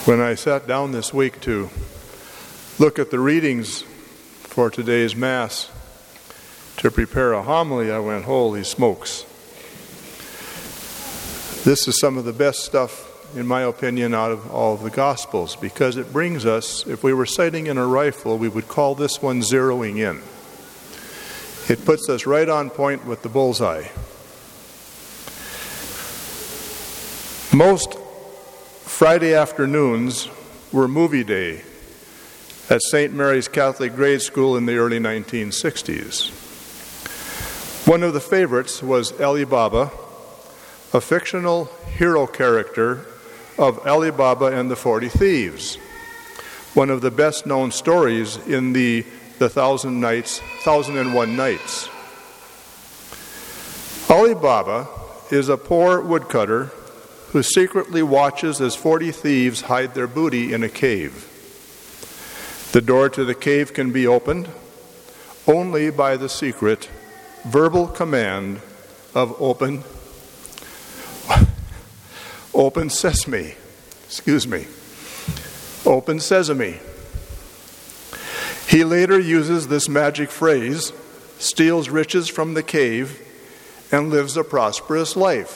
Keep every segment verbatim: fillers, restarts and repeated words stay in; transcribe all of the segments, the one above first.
When I sat down this week to look at the readings for today's Mass to prepare a homily, I went, holy smokes. This is some of the best stuff, in my opinion, out of all of the Gospels, because it brings us, if we were sighting in a rifle, we would call this one zeroing in. It puts us right on point with the bullseye. Most Friday afternoons were movie day at Saint Mary's Catholic Grade School in the early nineteen sixties. One of the favorites was Ali Baba, a fictional hero character of Ali Baba and the Forty Thieves, one of the best known stories in the The Thousand Nights, Thousand and One Nights. Ali Baba is a poor woodcutter who secretly watches as forty thieves hide their booty in a cave. The door to the cave can be opened only by the secret verbal command of open, open sesame, excuse me, open sesame. He later uses this magic phrase, steals riches from the cave, and lives a prosperous life.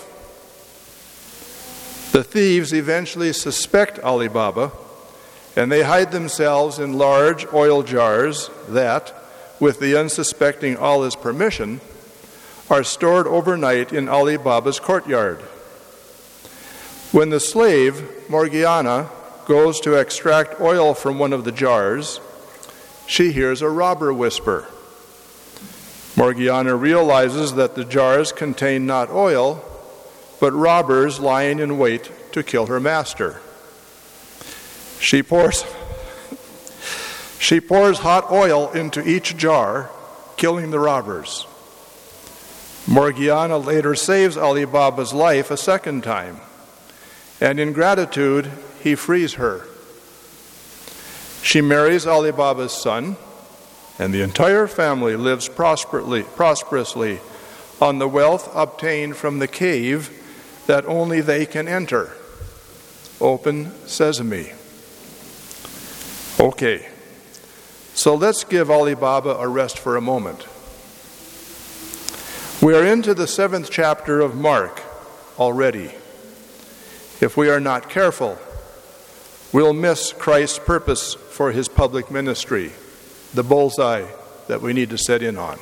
The thieves eventually suspect Ali Baba, and they hide themselves in large oil jars that, with the unsuspecting Allah's permission, are stored overnight in Ali Baba's courtyard. When the slave, Morgiana, goes to extract oil from one of the jars, she hears a robber whisper. Morgiana realizes that the jars contain not oil, but robbers lying in wait to kill her master. She pours, she pours hot oil into each jar, killing the robbers. Morgiana later saves Ali Baba's life a second time, and in gratitude, he frees her. She marries Ali Baba's son, and the entire family lives prosperously, prosperously on the wealth obtained from the cave that only they can enter. Open sesame. Okay, so let's give Ali Baba a rest for a moment. We are into the seventh chapter of Mark already. If we are not careful, we'll miss Christ's purpose for his public ministry, the bullseye that we need to set in on.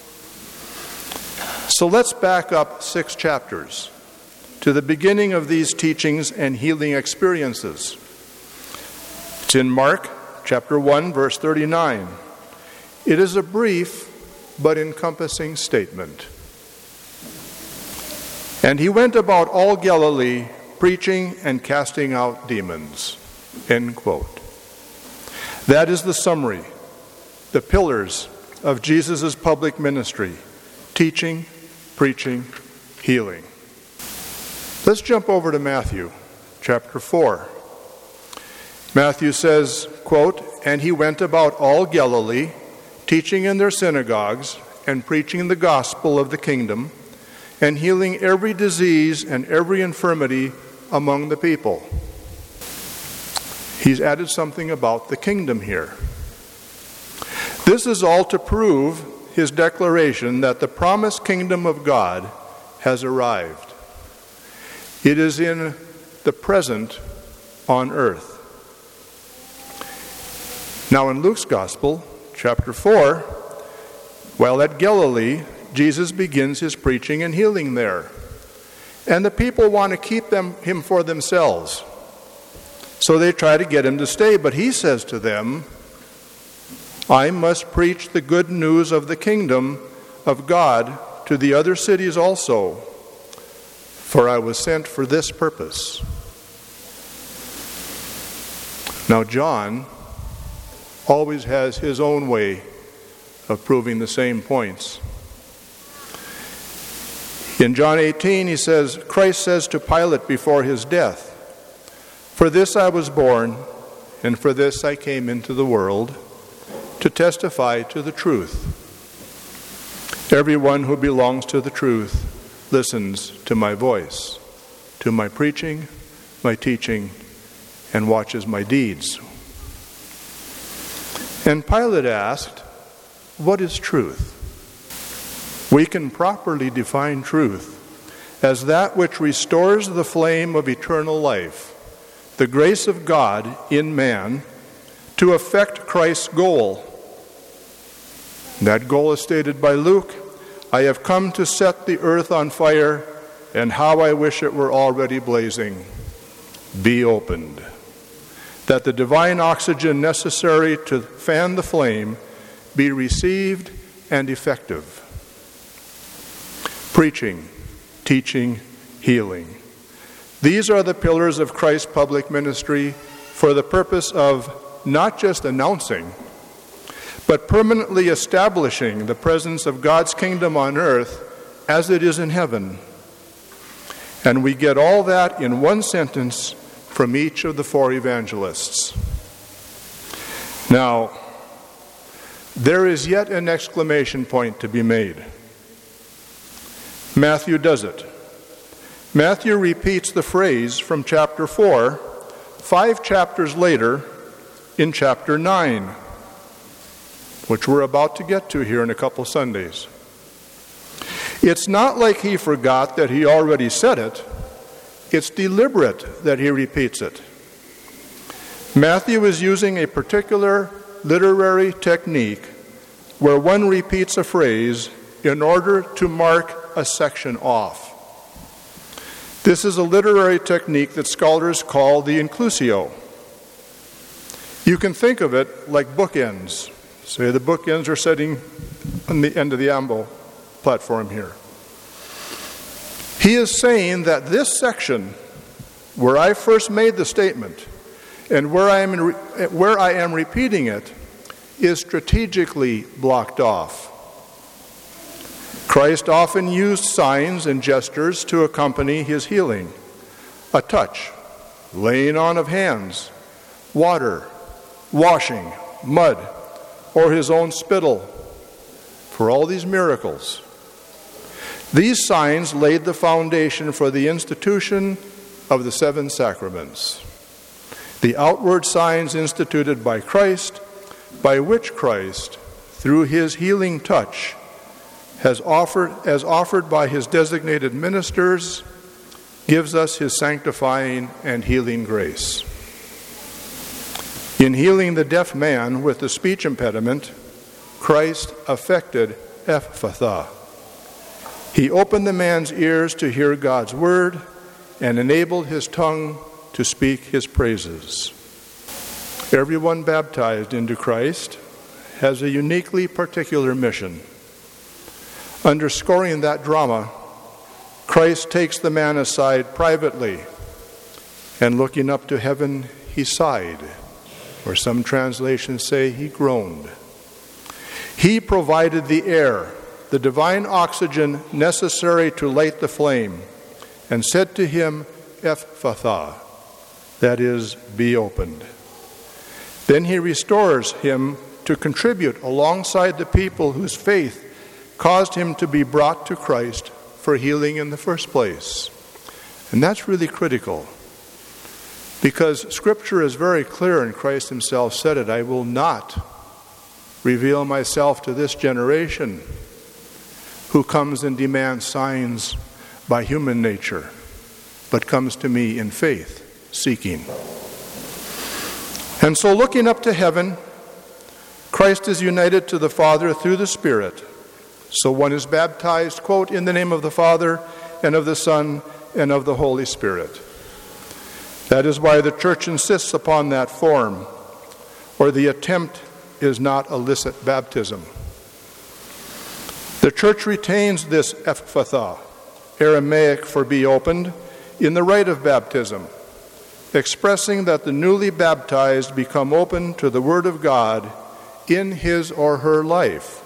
So let's back up six chapters to the beginning of these teachings and healing experiences. It's in Mark chapter one, verse thirty-nine. It is a brief but encompassing statement. And he went about all Galilee, preaching and casting out demons. End quote. That is the summary, the pillars of Jesus' public ministry: teaching, preaching, healing. Let's jump over to Matthew chapter four. Matthew says, quote, "And he went about all Galilee, teaching in their synagogues and preaching the gospel of the kingdom, and healing every disease and every infirmity among the people." He's added something about the kingdom here. This is all to prove his declaration that the promised kingdom of God has arrived. It is in the present on earth. Now in Luke's Gospel, chapter four, while at Galilee, Jesus begins his preaching and healing there. And the people want to keep them, him for themselves. So they try to get him to stay, but he says to them, "I must preach the good news of the kingdom of God to the other cities also, for I was sent for this purpose." Now John always has his own way of proving the same points. In John eighteen, he says, Christ says to Pilate before his death, "For this I was born, and for this I came into the world, to testify to the truth. Everyone who belongs to the truth listens to my voice, to my preaching, my teaching, and watches my deeds." And Pilate asked, "What is truth?" We can properly define truth as that which restores the flame of eternal life, the grace of God in man, to effect Christ's goal. That goal is stated by Luke, "I have come to set the earth on fire, and how I wish it were already blazing. Be opened." That the divine oxygen necessary to fan the flame be received and effective. Preaching, teaching, healing. These are the pillars of Christ's public ministry for the purpose of not just announcing, but permanently establishing the presence of God's kingdom on earth as it is in heaven. And we get all that in one sentence from each of the four evangelists. Now, there is yet an exclamation point to be made. Matthew does it. Matthew repeats the phrase from chapter four, five chapters later, in chapter nine, which we're about to get to here in a couple Sundays. It's not like he forgot that he already said it. It's deliberate that he repeats it. Matthew is using a particular literary technique where one repeats a phrase in order to mark a section off. This is a literary technique that scholars call the inclusio. You can think of it like bookends. Say the bookends are sitting on the end of the ambo platform here. He is saying that this section, where I first made the statement and where I am in, where I am repeating it, is strategically blocked off. Christ often used signs and gestures to accompany his healing. A touch, laying on of hands, water, washing, mud, or his own spittle. For all these miracles, these signs laid the foundation for the institution of the seven sacraments, the outward signs instituted by Christ, by which Christ, through his healing touch, has offered, as offered by his designated ministers, gives us his sanctifying and healing grace. In healing the deaf man with the speech impediment, Christ effected Ephphatha. He opened the man's ears to hear God's word and enabled his tongue to speak his praises. Everyone baptized into Christ has a uniquely particular mission. Underscoring that drama, Christ takes the man aside privately, and looking up to heaven, he sighed, or some translations say he groaned. He provided the air, the divine oxygen necessary to light the flame, and said to him, Ephphatha, that is, be opened. Then he restores him to contribute alongside the people whose faith caused him to be brought to Christ for healing in the first place. And that's really critical, because Scripture is very clear, and Christ himself said it, I will not reveal myself to this generation who comes and demands signs by human nature, but comes to me in faith, seeking. And so looking up to heaven, Christ is united to the Father through the Spirit. So one is baptized, quote, in the name of the Father, and of the Son, and of the Holy Spirit. That is why the Church insists upon that form, or the attempt is not illicit baptism. The Church retains this Ephphatha, Aramaic for be opened, in the rite of baptism, expressing that the newly baptized become open to the Word of God in his or her life.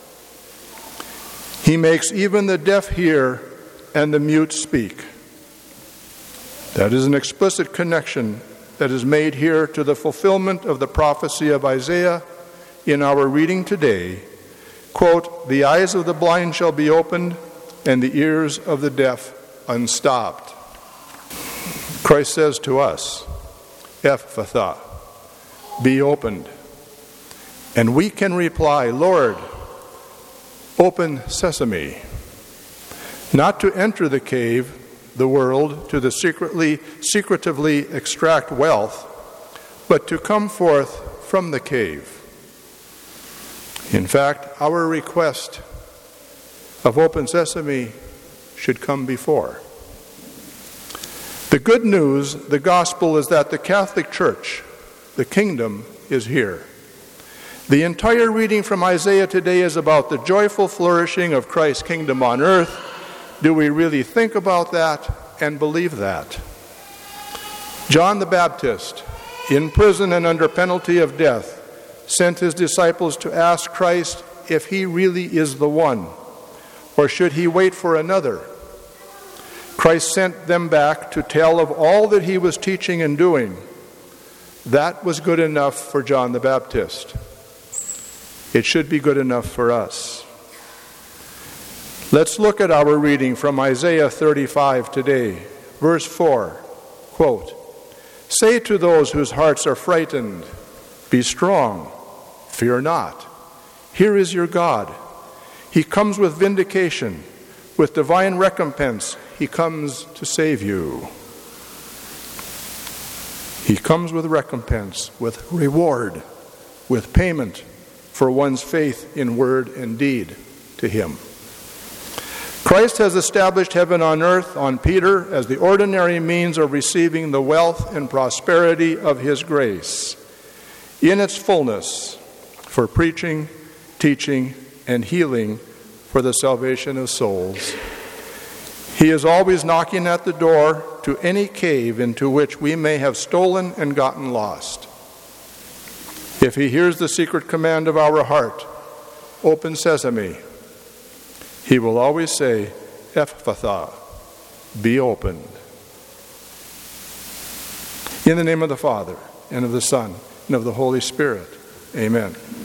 He makes even the deaf hear and the mute speak. That is an explicit connection that is made here to the fulfillment of the prophecy of Isaiah in our reading today. Quote, the eyes of the blind shall be opened, and the ears of the deaf unstopped. Christ says to us, Ephphatha, be opened. And we can reply, Lord, open sesame, not to enter the cave, the world, to the secretly, secretively extract wealth, but to come forth from the cave. In fact, our request of open sesame should come before. The good news, the gospel, is that the Catholic Church, the kingdom, is here. The entire reading from Isaiah today is about the joyful flourishing of Christ's kingdom on earth. Do we really think about that and believe that? John the Baptist, in prison and under penalty of death, sent his disciples to ask Christ if he really is the one, or should he wait for another. Christ sent them back to tell of all that he was teaching and doing. That was good enough for John the Baptist. It should be good enough for us. Let's look at our reading from Isaiah thirty-five today. Verse four, quote, "Say to those whose hearts are frightened, be strong, fear not. Here is your God. He comes with vindication, with divine recompense. He comes to save you." He comes with recompense, with reward, with payment for one's faith in word and deed to him. Christ has established heaven on earth on Peter as the ordinary means of receiving the wealth and prosperity of his grace in its fullness for preaching, teaching, and healing for the salvation of souls. He is always knocking at the door to any cave into which we may have stolen and gotten lost. If he hears the secret command of our heart, open sesame, he will always say, Ephphatha, be opened. In the name of the Father, and of the Son, and of the Holy Spirit, amen.